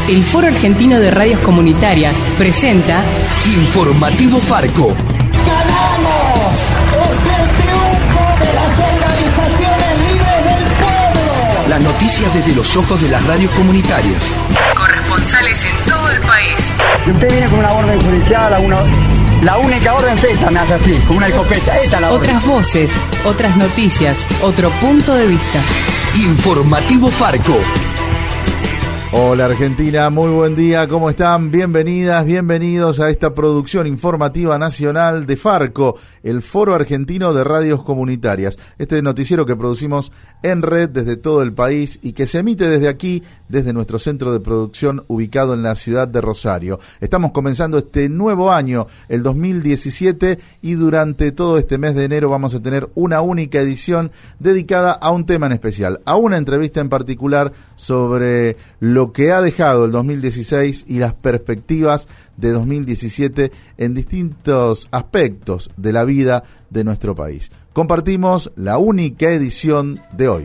El Foro Argentino de Radios Comunitarias presenta Informativo Farco. ¡Ganamos! ¡Es el triunfo de las organizaciones libres del pueblo! Las noticias desde los ojos de las radios comunitarias. Corresponsales en todo el país. Si usted viene con una orden judicial, la única orden es esta, me hace así, con una escopeta. Esta es la orden. Otras voces, otras noticias, otro punto de vista. Informativo Farco. Hola Argentina, muy buen día, ¿cómo están? Bienvenidas, bienvenidos a esta producción informativa nacional de Farco, el Foro Argentino de Radios Comunitarias. Este noticiero que producimos en red desde todo el país y que se emite desde aquí, desde nuestro centro de producción ubicado en la ciudad de Rosario. Estamos comenzando este nuevo año, el 2017, y durante todo este mes de enero vamos a tener una única edición dedicada a un tema en especial, a una entrevista en particular sobre lo que ha dejado el 2016 y las perspectivas de 2017 en distintos aspectos de la vida de nuestro país. Compartimos la única edición de hoy.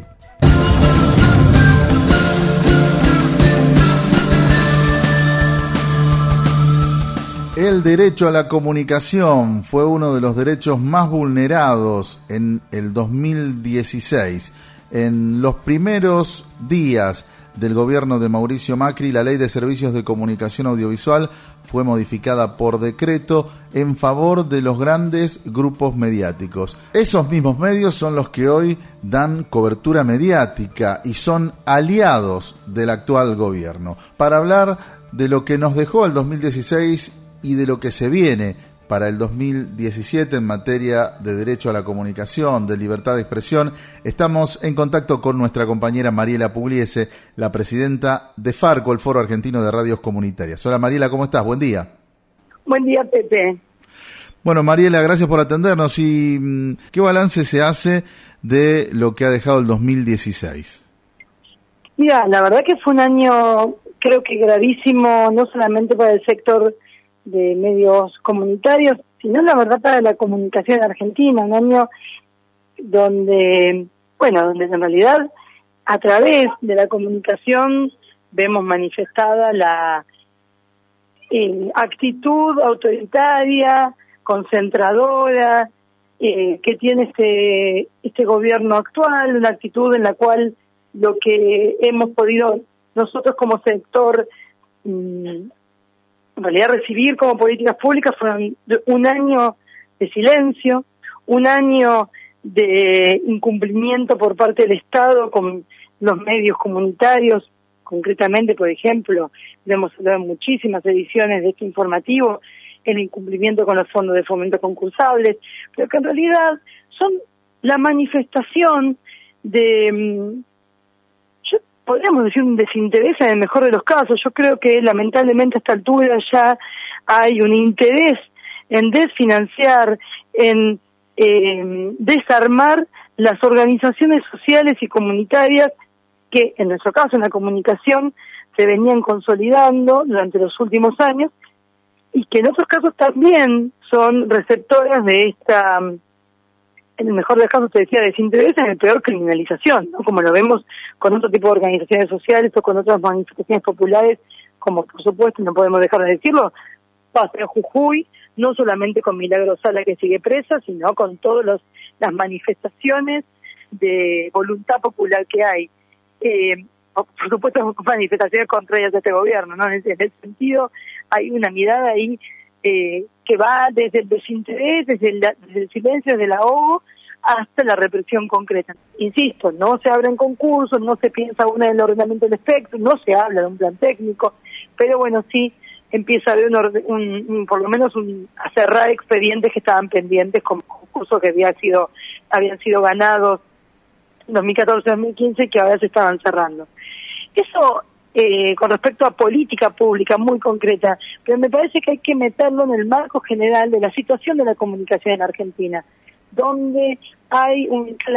El derecho a la comunicación fue uno de los derechos más vulnerados en el 2016. En los primeros días del gobierno de Mauricio Macri, la Ley de Servicios de Comunicación Audiovisual fue modificada por decreto en favor de los grandes grupos mediáticos. Esos mismos medios son los que hoy dan cobertura mediática y son aliados del actual gobierno. Para hablar de lo que nos dejó el 2016 y de lo que se viene para el 2017 en materia de derecho a la comunicación, de libertad de expresión, estamos en contacto con nuestra compañera Mariela Pugliese, la presidenta de Farco, el Foro Argentino de Radios Comunitarias. Hola Mariela, ¿cómo estás? Buen día. Buen día, Pepe. Bueno, Mariela, gracias por atendernos. ¿Y qué balance se hace de lo que ha dejado el 2016? Mira, la verdad que fue un año, creo que gravísimo, no solamente para el sector de medios comunitarios, sino la verdad para la comunicación argentina, un año donde en realidad a través de la comunicación vemos manifestada la actitud autoritaria, concentradora, que tiene este gobierno actual, una actitud en la cual lo que hemos podido nosotros como sector en realidad recibir como políticas públicas fue un año de silencio, un año de incumplimiento por parte del Estado con los medios comunitarios. Concretamente, por ejemplo, hemos hablado en muchísimas ediciones de este informativo, el incumplimiento con los fondos de fomento concursables, pero que en realidad son la manifestación de podríamos decir un desinterés en el mejor de los casos. Yo creo que lamentablemente a esta altura ya hay un interés en desfinanciar, en desarmar las organizaciones sociales y comunitarias que en nuestro caso en la comunicación se venían consolidando durante los últimos años y que en otros casos también son receptoras de esta, en el mejor de los casos te decía, desinterés, en el peor criminalización, ¿no? Como lo vemos con otro tipo de organizaciones sociales o con otras manifestaciones populares, como por supuesto, no podemos dejar de decirlo, pasa en Jujuy, no solamente con Milagro Sala que sigue presa, sino con todas las manifestaciones de voluntad popular que hay. Por supuesto, manifestaciones contrarias a este gobierno, ¿no? En ese sentido, hay una mirada ahí que va desde el desinterés, desde el silencio, desde el ahogo, hasta la represión concreta. Insisto, no se abren concursos, no se piensa aún en el ordenamiento del espectro, no se habla de un plan técnico, pero bueno, sí empieza a haber por lo menos a cerrar expedientes que estaban pendientes con concursos que habían sido ganados en 2014-2015 y que ahora se estaban cerrando. Eso con respecto a política pública muy concreta, pero me parece que hay que meterlo en el marco general de la situación de la comunicación en Argentina, donde hay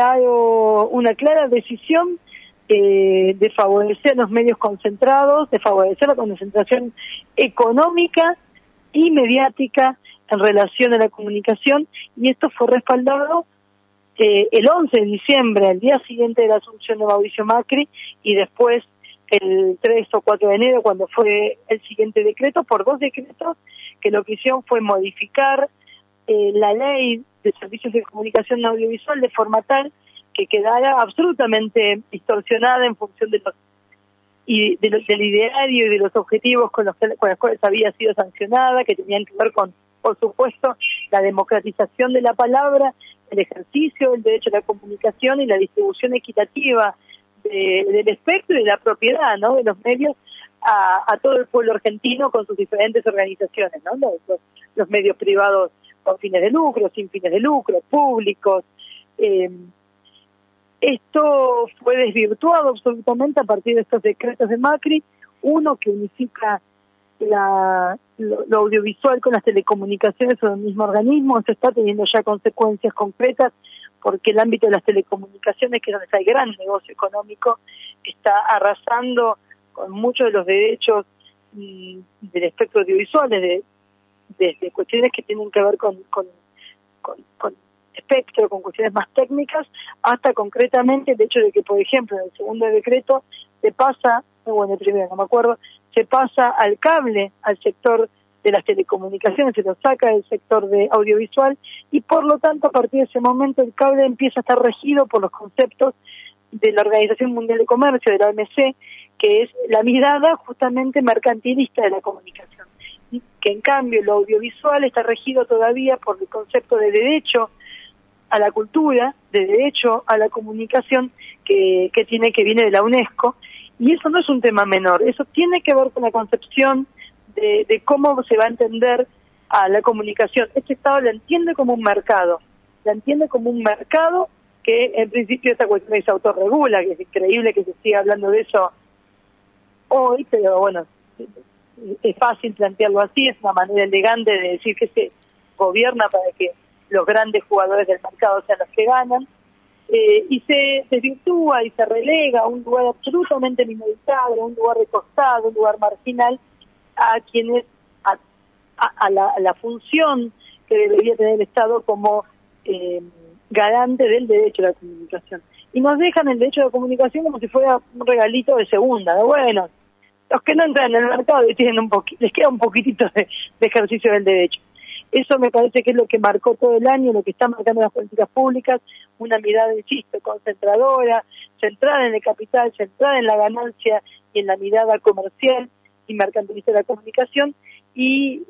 una clara decisión de favorecer los medios concentrados, de favorecer la concentración económica y mediática en relación a la comunicación, y esto fue respaldado el 11 de diciembre, al día siguiente de la asunción de Mauricio Macri, y después el 3 o 4 de enero, cuando fue el siguiente decreto, por 2 decretos que lo que hicieron fue modificar la ley de servicios de comunicación audiovisual de forma tal que quedara absolutamente distorsionada en función de del ideario y de los objetivos con los cuales había sido sancionada, que tenían que ver con, por supuesto, la democratización de la palabra, el ejercicio del derecho a la comunicación y la distribución equitativa del espectro y de la propiedad, ¿no?, de los medios a todo el pueblo argentino con sus diferentes organizaciones, ¿no?, los medios privados con fines de lucro, sin fines de lucro, públicos. Esto fue desvirtuado absolutamente a partir de estos decretos de Macri, uno que unifica lo audiovisual con las telecomunicaciones en el mismo organismo. Eso está teniendo ya consecuencias concretas porque el ámbito de las telecomunicaciones, que es donde está el gran negocio económico, está arrasando con muchos de los derechos del espectro audiovisual, desde cuestiones que tienen que ver con espectro, con cuestiones más técnicas, hasta concretamente el hecho de que, por ejemplo, en el segundo decreto se pasa, bueno, el primero no me acuerdo, se pasa al cable, al sector de las telecomunicaciones, se lo saca del sector de audiovisual, y por lo tanto a partir de ese momento el cable empieza a estar regido por los conceptos de la Organización Mundial de Comercio, de la OMC, que es la mirada justamente mercantilista de la comunicación, y que en cambio lo audiovisual está regido todavía por el concepto de derecho a la cultura, de derecho a la comunicación, que viene de la UNESCO, y eso no es un tema menor, eso tiene que ver con la concepción de cómo se va a entender a la comunicación. Este Estado la entiende como un mercado, que en principio esa cuestión se autorregula, que es increíble que se siga hablando de eso hoy, pero bueno, es fácil plantearlo así, es una manera elegante de decir que se gobierna para que los grandes jugadores del mercado sean los que ganan, y se desvirtúa y se relega a un lugar absolutamente minoritario, a un lugar recostado, un lugar marginal, a quienes a la función que debería tener el Estado como garante del derecho a la comunicación. Y nos dejan el derecho a la comunicación como si fuera un regalito de segunda, ¿no? Bueno, los que no entran en el mercado les queda un poquitito de ejercicio del derecho. Eso me parece que es lo que marcó todo el año, lo que está marcando las políticas públicas, una mirada, insisto, concentradora, centrada en el capital, centrada en la ganancia y en la mirada comercial y mercantilista de la comunicación, y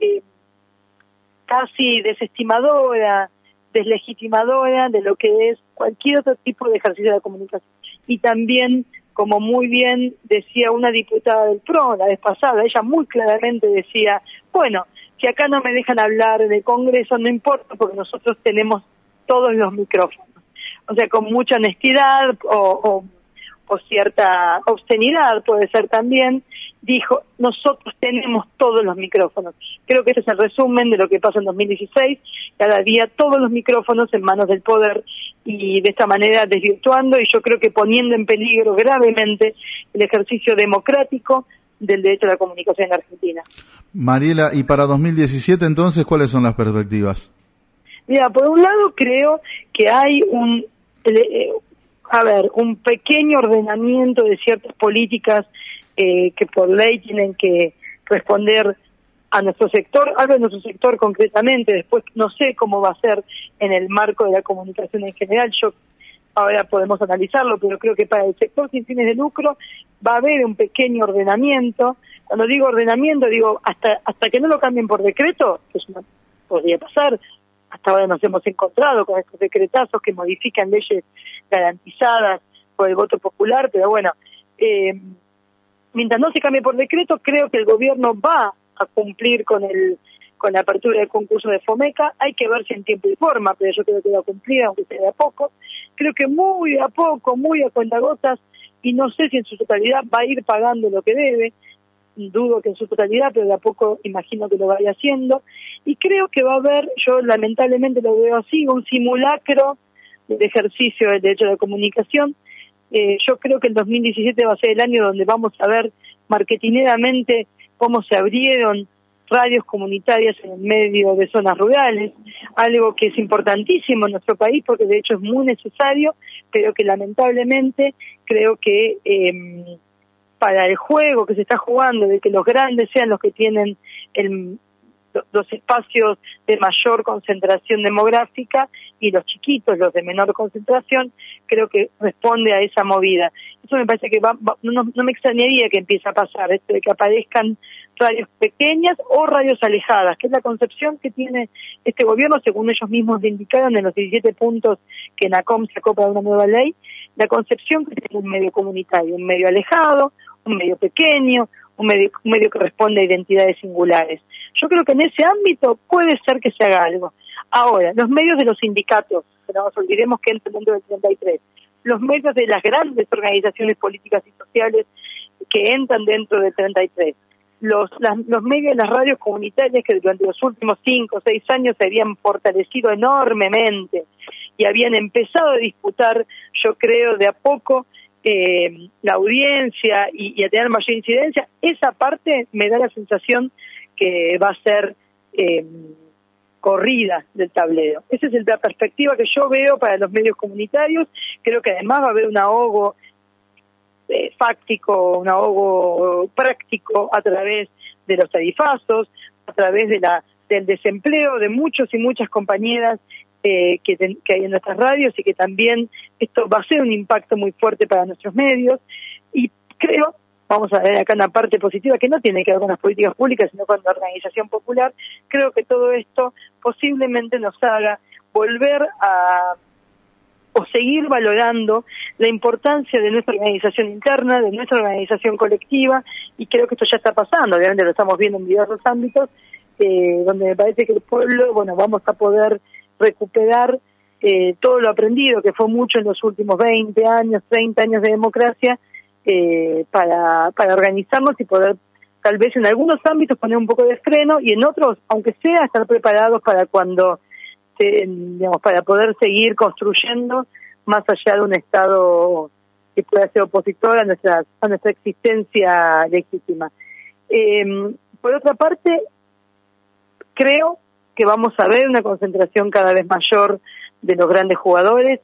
casi desestimadora, deslegitimadora de lo que es cualquier otro tipo de ejercicio de la comunicación. Y también, como muy bien decía una diputada del PRO la vez pasada, ella muy claramente decía, bueno, si acá no me dejan hablar de Congreso, no importa, porque nosotros tenemos todos los micrófonos. O sea, con mucha honestidad o cierta obscenidad puede ser también, dijo, nosotros tenemos todos los micrófonos. Creo que ese es el resumen de lo que pasa en 2016, cada día todos los micrófonos en manos del poder, y de esta manera desvirtuando y yo creo que poniendo en peligro gravemente el ejercicio democrático del derecho a la comunicación en Argentina. Mariela, y para 2017 entonces, ¿cuáles son las perspectivas? Mira, por un lado creo que hay un pequeño ordenamiento de ciertas políticas que por ley tienen que responder a nuestro sector, algo de nuestro sector concretamente, después no sé cómo va a ser en el marco de la comunicación en general, ahora podemos analizarlo, pero creo que para el sector sin fines de lucro va a haber un pequeño ordenamiento. Cuando digo ordenamiento, digo hasta que no lo cambien por decreto, que podría pasar, hasta ahora nos hemos encontrado con estos decretazos que modifican leyes garantizadas por el voto popular, pero bueno, mientras no se cambie por decreto, creo que el gobierno va a cumplir con la apertura del concurso de Fomeca. Hay que ver si en tiempo y forma, pero yo creo que va a cumplir, aunque sea de a poco. Creo que muy a poco, muy a cuentagotas, y no sé si en su totalidad va a ir pagando lo que debe. Dudo que en su totalidad, pero de a poco imagino que lo vaya haciendo. Y creo que va a haber, yo lamentablemente lo veo así, un simulacro del ejercicio del derecho a la comunicación. Yo creo que el 2017 va a ser el año donde vamos a ver marketineramente cómo se abrieron radios comunitarias en el medio de zonas rurales, algo que es importantísimo en nuestro país porque de hecho es muy necesario, pero que lamentablemente creo que para el juego que se está jugando, de que los grandes sean los que tienen los espacios de mayor concentración demográfica y los chiquitos, los de menor concentración, creo que responde a esa movida. Eso me parece que no me extrañaría que empiece a pasar, esto de que aparezcan radios pequeñas o radios alejadas, que es la concepción que tiene este gobierno, según ellos mismos le indicaron en los 17 puntos que NACOM se acopla de una nueva ley, la concepción que tiene un medio comunitario, un medio alejado, un medio pequeño, un medio que responde a identidades singulares. Yo creo que en ese ámbito puede ser que se haga algo. Ahora, los medios de los sindicatos, que no nos olvidemos que entran dentro del 33, los medios de las grandes organizaciones políticas y sociales que entran dentro del 33, los medios de las radios comunitarias que durante los últimos 5 o 6 años se habían fortalecido enormemente y habían empezado a disputar, yo creo, de a poco la audiencia y a tener mayor incidencia, esa parte me da la sensación que va a ser corrida del tablero. Esa es la perspectiva que yo veo para los medios comunitarios. Creo que además va a haber un ahogo fáctico, un ahogo práctico a través de los tarifazos, a través del desempleo de muchos y muchas compañeras que hay en nuestras radios, y que también esto va a ser un impacto muy fuerte para nuestros medios. Y creo, vamos a ver acá una parte positiva que no tiene que ver con las políticas públicas, sino con la organización popular. Creo que todo esto posiblemente nos haga volver o seguir valorando la importancia de nuestra organización interna, de nuestra organización colectiva, y creo que esto ya está pasando. Obviamente lo estamos viendo en diversos ámbitos, donde me parece que el pueblo, vamos a poder recuperar todo lo aprendido, que fue mucho en los últimos 20 años, 30 años de democracia, para organizarnos y poder, tal vez en algunos ámbitos, poner un poco de freno, y en otros, aunque sea, estar preparados para cuando, para poder seguir construyendo más allá de un Estado que pueda ser opositor a nuestra existencia legítima. Por otra parte, creo que vamos a ver una concentración cada vez mayor de los grandes jugadores.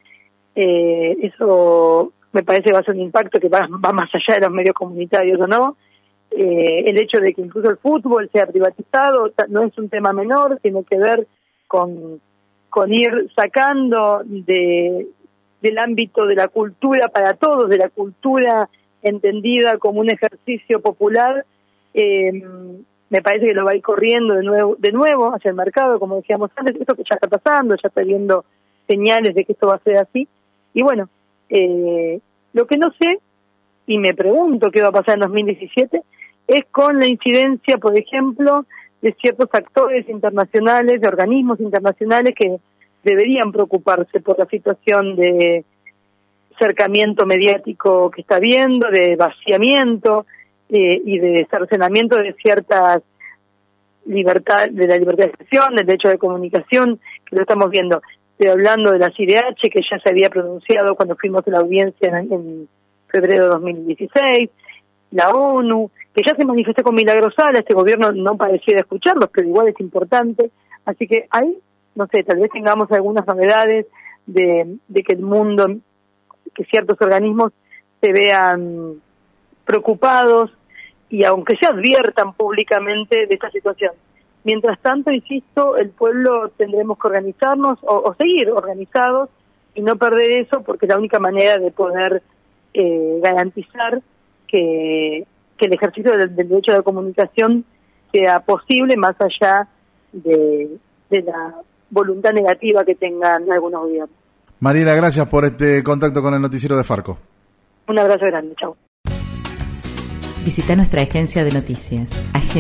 Eso me parece que va a ser un impacto que va más allá de los medios comunitarios o no. El hecho de que incluso el fútbol sea privatizado no es un tema menor, tiene que ver con ir sacando del ámbito de la cultura para todos, de la cultura entendida como un ejercicio popular. Me parece que lo va a ir corriendo de nuevo hacia el mercado, como decíamos antes. Esto que ya está pasando, ya está viendo señales de que esto va a ser así. Y bueno, lo que no sé, y me pregunto qué va a pasar en 2017, es con la incidencia, por ejemplo, de ciertos actores internacionales, de organismos internacionales que deberían preocuparse por la situación de cercamiento mediático que está habiendo, de vaciamiento y de cercenamiento de ciertas libertades, de la libertad de expresión, del derecho de comunicación, que lo estamos viendo. Estoy hablando de la CIDH, que ya se había pronunciado cuando fuimos a la audiencia en febrero de 2016, la ONU, que ya se manifestó con Milagros Sala. Este gobierno no pareciera escucharlos, pero igual es importante. Así que ahí, no sé, tal vez tengamos algunas novedades de que el mundo, que ciertos organismos se vean preocupados y aunque se adviertan públicamente de esta situación. Mientras tanto, insisto, el pueblo tendremos que organizarnos o seguir organizados y no perder eso, porque es la única manera de poder garantizar que el ejercicio del derecho de comunicación sea posible, más allá de la voluntad negativa que tengan algunos gobiernos. Mariela, gracias por este contacto con el noticiero de Farco. Un abrazo grande, chao. Visita nuestra agencia de noticias,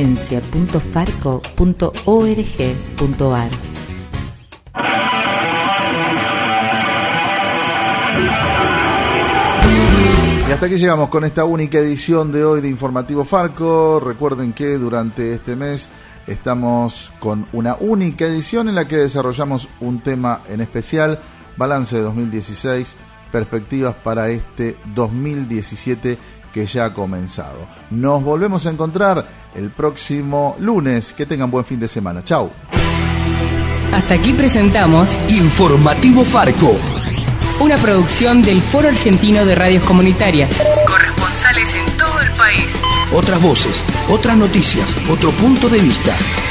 agencia.farco.org.ar. Y hasta aquí llegamos con esta única edición de hoy de Informativo Farco. Recuerden que durante este mes estamos con una única edición en la que desarrollamos un tema en especial: balance de 2016, perspectivas para este 2017 que ya ha comenzado. Nos volvemos a encontrar el próximo lunes. Que tengan buen fin de semana. Chau. Hasta aquí presentamos Informativo Farco. Una producción del Foro Argentino de Radios Comunitarias. Corresponsales en todo país. Otras voces, otras noticias, otro punto de vista.